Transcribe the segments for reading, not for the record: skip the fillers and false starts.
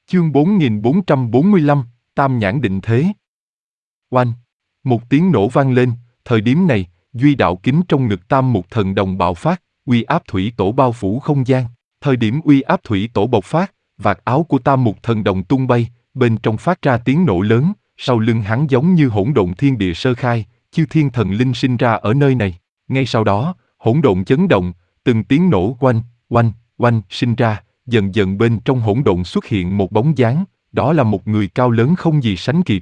Chương 4445, Tam Nhãn Định Thế. Oanh! Một tiếng nổ vang lên, thời điểm này, duy đạo kính trong ngực Tam Mục Thần Đồng bạo phát, uy áp thủy tổ bao phủ không gian. Thời điểm uy áp thủy tổ bộc phát, vạt áo của Tam Mục Thần Đồng tung bay, bên trong phát ra tiếng nổ lớn, sau lưng hắn giống như hỗn độn thiên địa sơ khai, chư thiên thần linh sinh ra ở nơi này. Ngay sau đó, hỗn độn chấn động, từng tiếng nổ oanh, oanh, oanh sinh ra, dần dần bên trong hỗn độn xuất hiện một bóng dáng, đó là một người cao lớn không gì sánh kịp.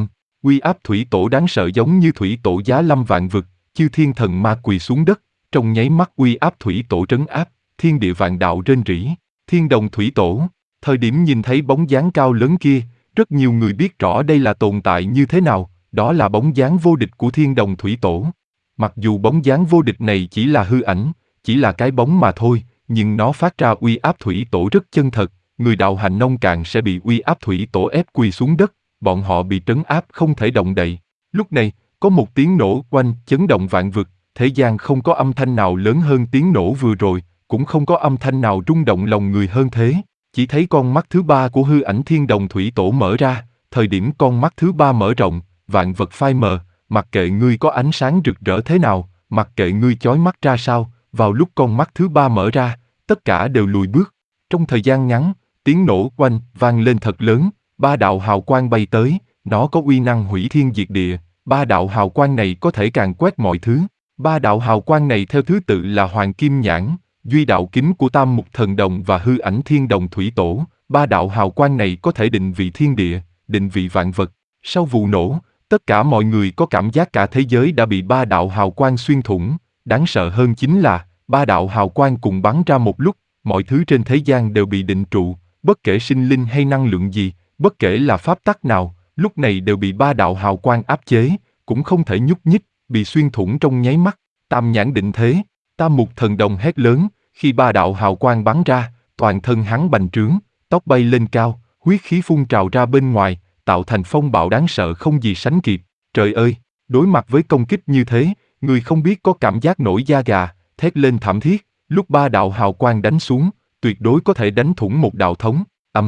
Uy áp thủy tổ đáng sợ giống như thủy tổ giá lâm vạn vực, chư thiên thần ma quỳ xuống đất, trong nháy mắt uy áp thủy tổ trấn áp, thiên địa vạn đạo rên rỉ. Thiên đồng thủy tổ, thời điểm nhìn thấy bóng dáng cao lớn kia, rất nhiều người biết rõ đây là tồn tại như thế nào, đó là bóng dáng vô địch của thiên đồng thủy tổ. Mặc dù bóng dáng vô địch này chỉ là hư ảnh, chỉ là cái bóng mà thôi, nhưng nó phát ra uy áp thủy tổ rất chân thật, người đạo hành nông cạn sẽ bị uy áp thủy tổ ép quỳ xuống đất, bọn họ bị trấn áp không thể động đậy. Lúc này, có một tiếng nổ oanh chấn động vạn vực, thế gian không có âm thanh nào lớn hơn tiếng nổ vừa rồi, cũng không có âm thanh nào rung động lòng người hơn thế. Chỉ thấy con mắt thứ ba của hư ảnh thiên đồng thủy tổ mở ra, thời điểm con mắt thứ ba mở rộng, vạn vật phai mờ, mặc kệ ngươi có ánh sáng rực rỡ thế nào, mặc kệ ngươi chói mắt ra sao, vào lúc con mắt thứ ba mở ra, tất cả đều lùi bước. Trong thời gian ngắn, tiếng nổ oanh vang lên thật lớn, ba đạo hào quang bay tới, nó có uy năng hủy thiên diệt địa, ba đạo hào quang này có thể càn quét mọi thứ. Ba đạo hào quang này theo thứ tự là Hoàng Kim Nhãn, duy đạo kính của Tam Mục Thần Đồng và hư ảnh thiên đồng thủy tổ. Ba đạo hào quang này có thể định vị thiên địa, định vị vạn vật. Sau vụ nổ, tất cả mọi người có cảm giác cả thế giới đã bị ba đạo hào quang xuyên thủng. Đáng sợ hơn chính là, ba đạo hào quang cùng bắn ra một lúc, mọi thứ trên thế gian đều bị định trụ, bất kể sinh linh hay năng lượng gì, bất kể là pháp tắc nào, lúc này đều bị ba đạo hào quang áp chế, cũng không thể nhúc nhích, bị xuyên thủng trong nháy mắt. Tam Nhãn Định Thế, Tam Mục Thần Đồng hét lớn, khi ba đạo hào quang bắn ra, toàn thân hắn bành trướng, tóc bay lên cao, huyết khí phun trào ra bên ngoài, tạo thành phong bạo đáng sợ không gì sánh kịp. Trời ơi, đối mặt với công kích như thế, người không biết có cảm giác nổi da gà, thét lên thảm thiết, lúc ba đạo hào quang đánh xuống, tuyệt đối có thể đánh thủng một đạo thống.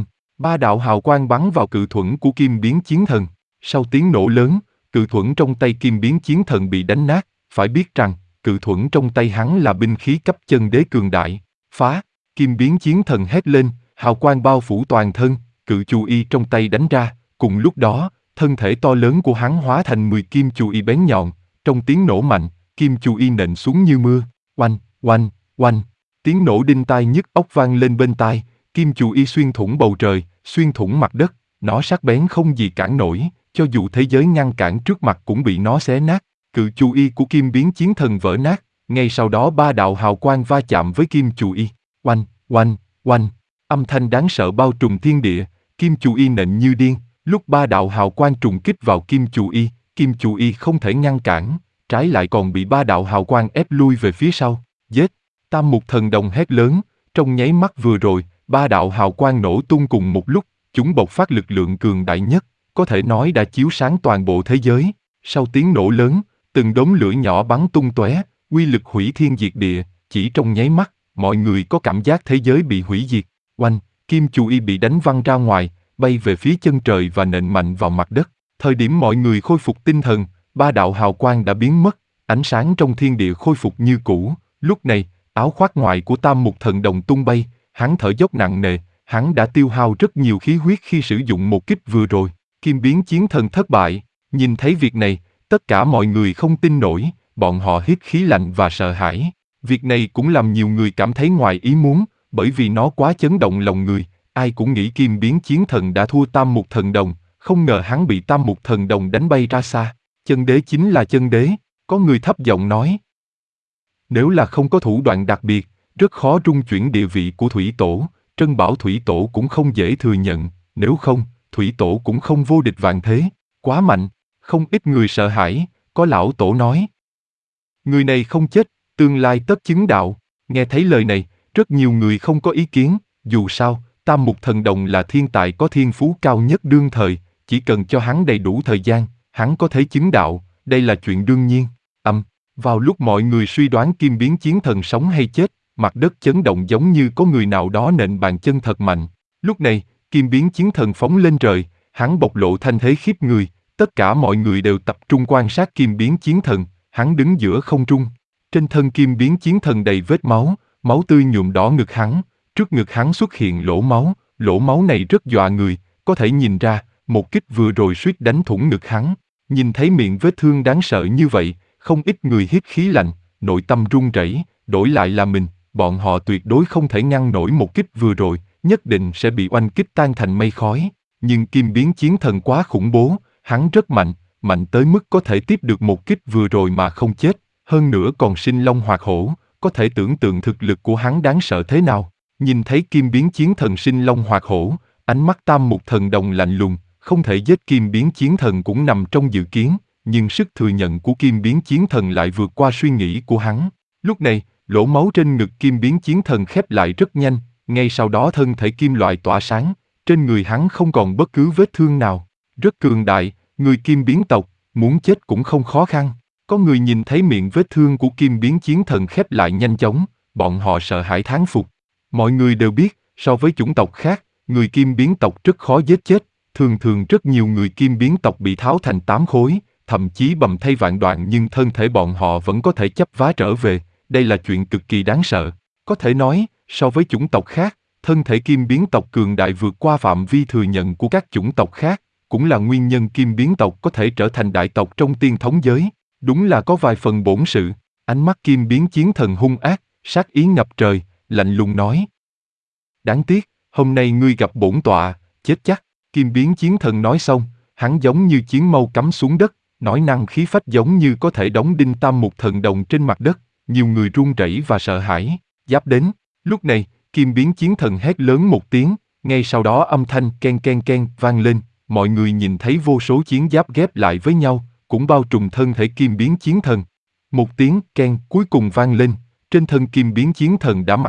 Ba đạo hào quang bắn vào cự thuẫn của Kim Biến Chiến Thần. Sau tiếng nổ lớn, cự thuẫn trong tay Kim Biến Chiến Thần bị đánh nát. Phải biết rằng, cự thuẫn trong tay hắn là binh khí cấp chân đế cường đại. Phá! Kim Biến Chiến Thần hét lên, hào quang bao phủ toàn thân, cự chù y trong tay đánh ra. Cùng lúc đó, thân thể to lớn của hắn hóa thành 10 kim chù y bén nhọn. Trong tiếng nổ mạnh, kim chù y nện xuống như mưa. Oanh, oanh, oanh! Tiếng nổ đinh tai nhức óc vang lên bên tai. Kim chù y xuyên thủng bầu trời, xuyên thủng mặt đất, nó sắc bén không gì cản nổi, cho dù thế giới ngăn cản trước mặt cũng bị nó xé nát. Cự chù y của Kim Biến Chiến Thần vỡ nát, ngay sau đó ba đạo hào quang va chạm với kim chù y. Oanh, oanh, oanh, âm thanh đáng sợ bao trùm thiên địa, kim chù y nện như điên, lúc ba đạo hào quang trùng kích vào kim chù y không thể ngăn cản, trái lại còn bị ba đạo hào quang ép lui về phía sau. Giết! Tam Mục Thần Đồng hét lớn, trong nháy mắt vừa rồi, ba đạo hào quang nổ tung cùng một lúc, chúng bộc phát lực lượng cường đại nhất, có thể nói đã chiếu sáng toàn bộ thế giới. Sau tiếng nổ lớn, từng đốm lửa nhỏ bắn tung tóe, uy lực hủy thiên diệt địa, chỉ trong nháy mắt, mọi người có cảm giác thế giới bị hủy diệt. Oanh, kim chù y bị đánh văng ra ngoài, bay về phía chân trời và nện mạnh vào mặt đất. Thời điểm mọi người khôi phục tinh thần, ba đạo hào quang đã biến mất, ánh sáng trong thiên địa khôi phục như cũ. Lúc này, áo khoác ngoài của Tam Mục Thần Đồng tung bay, hắn thở dốc nặng nề, hắn đã tiêu hao rất nhiều khí huyết khi sử dụng một kích vừa rồi. Kim Biến Chiến Thần thất bại. Nhìn thấy việc này, tất cả mọi người không tin nổi, bọn họ hít khí lạnh và sợ hãi. Việc này cũng làm nhiều người cảm thấy ngoài ý muốn, bởi vì nó quá chấn động lòng người. Ai cũng nghĩ Kim Biến Chiến Thần đã thua Tam Mục Thần Đồng, không ngờ hắn bị Tam Mục Thần Đồng đánh bay ra xa. Chân đế chính là chân đế, có người thấp giọng nói. Nếu là không có thủ đoạn đặc biệt, rất khó rung chuyển địa vị của Thủy Tổ, Trân Bảo Thủy Tổ cũng không dễ thừa nhận, nếu không, Thủy Tổ cũng không vô địch vạn thế, quá mạnh, không ít người sợ hãi, có lão tổ nói. Người này không chết, tương lai tất chứng đạo. Nghe thấy lời này, rất nhiều người không có ý kiến, dù sao, Tam Mục Thần Đồng là thiên tài có thiên phú cao nhất đương thời, chỉ cần cho hắn đầy đủ thời gian, hắn có thể chứng đạo, đây là chuyện đương nhiên. Vào lúc mọi người suy đoán Kim Biến Chiến Thần sống hay chết, mặt đất chấn động giống như có người nào đó nện bàn chân thật mạnh. Lúc này, kim biến chiến thần phóng lên trời, hắn bộc lộ thanh thế khiếp người, tất cả mọi người đều tập trung quan sát kim biến chiến thần, hắn đứng giữa không trung. Trên thân kim biến chiến thần đầy vết máu, máu tươi nhuộm đỏ ngực hắn, trước ngực hắn xuất hiện lỗ máu này rất dọa người, có thể nhìn ra, một kích vừa rồi suýt đánh thủng ngực hắn. Nhìn thấy miệng vết thương đáng sợ như vậy, không ít người hít khí lạnh, nội tâm run rẩy, đổi lại là mình, bọn họ tuyệt đối không thể ngăn nổi một kích vừa rồi, nhất định sẽ bị oanh kích tan thành mây khói. Nhưng kim biến chiến thần quá khủng bố, hắn rất mạnh, mạnh tới mức có thể tiếp được một kích vừa rồi mà không chết, hơn nữa còn sinh long hoạt hổ, có thể tưởng tượng thực lực của hắn đáng sợ thế nào. Nhìn thấy kim biến chiến thần sinh long hoạt hổ, ánh mắt Tam Mục Thần Đồng lạnh lùng, không thể giết kim biến chiến thần cũng nằm trong dự kiến, nhưng sức thừa nhận của kim biến chiến thần lại vượt qua suy nghĩ của hắn. Lúc này, lỗ máu trên ngực kim biến chiến thần khép lại rất nhanh, ngay sau đó thân thể kim loại tỏa sáng, trên người hắn không còn bất cứ vết thương nào. Rất cường đại, người kim biến tộc, muốn chết cũng không khó khăn. Có người nhìn thấy miệng vết thương của kim biến chiến thần khép lại nhanh chóng, bọn họ sợ hãi thán phục. Mọi người đều biết, so với chủng tộc khác, người kim biến tộc rất khó giết chết, thường rất nhiều người kim biến tộc bị tháo thành 8 khối, thậm chí bầm thây vạn đoạn nhưng thân thể bọn họ vẫn có thể chấp vá trở về, đây là chuyện cực kỳ đáng sợ. Có thể nói, so với chủng tộc khác, thân thể kim biến tộc cường đại vượt qua phạm vi thừa nhận của các chủng tộc khác, cũng là nguyên nhân kim biến tộc có thể trở thành đại tộc trong tiên thống giới. Đúng là có vài phần bổn sự. Ánh mắt kim biến chiến thần hung ác, sát ý ngập trời, lạnh lùng nói. Đáng tiếc, hôm nay ngươi gặp bổn tọa, chết chắc. Kim biến chiến thần nói xong, hắn giống như chiến mâu cắm xuống đất, nói năng khí phách giống như có thể đóng đinh Tam Mục Thần Đồng trên mặt đất, nhiều người run rẩy và sợ hãi. Giáp đến. Lúc này, kim biến chiến thần hét lớn một tiếng, ngay sau đó âm thanh ken ken ken vang lên, mọi người nhìn thấy vô số chiến giáp ghép lại với nhau, cũng bao trùm thân thể kim biến chiến thần. Một tiếng ken cuối cùng vang lên, trên thân kim biến chiến thần đã mặc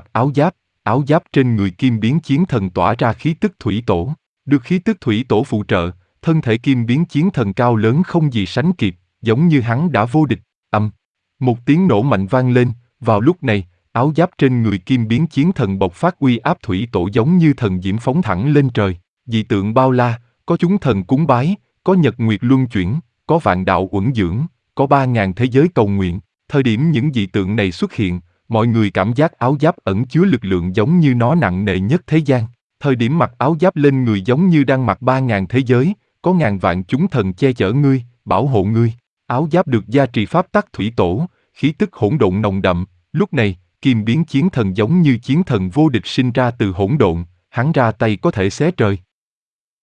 áo giáp trên người kim biến chiến thần tỏa ra khí tức thủy tổ. Được khí tức thủy tổ phụ trợ, thân thể kim biến chiến thần cao lớn không gì sánh kịp, giống như hắn đã vô địch. Một tiếng nổ mạnh vang lên, vào lúc này, áo giáp trên người kim biến chiến thần bộc phát uy áp thủy tổ giống như thần diễm phóng thẳng lên trời. Dị tượng bao la, có chúng thần cúng bái, có nhật nguyệt luân chuyển, có vạn đạo uẩn dưỡng, có 3.000 thế giới cầu nguyện. Thời điểm những dị tượng này xuất hiện, mọi người cảm giác áo giáp ẩn chứa lực lượng giống như nó nặng nề nhất thế gian. Thời điểm mặc áo giáp lên người giống như đang mặc 3.000 thế giới, có ngàn vạn chúng thần che chở ngươi, bảo hộ ngươi. Áo giáp được gia trì pháp tắc thủy tổ, khí tức hỗn độn nồng đậm. Lúc này, kim biến chiến thần giống như chiến thần vô địch sinh ra từ hỗn độn, hắn ra tay có thể xé trời.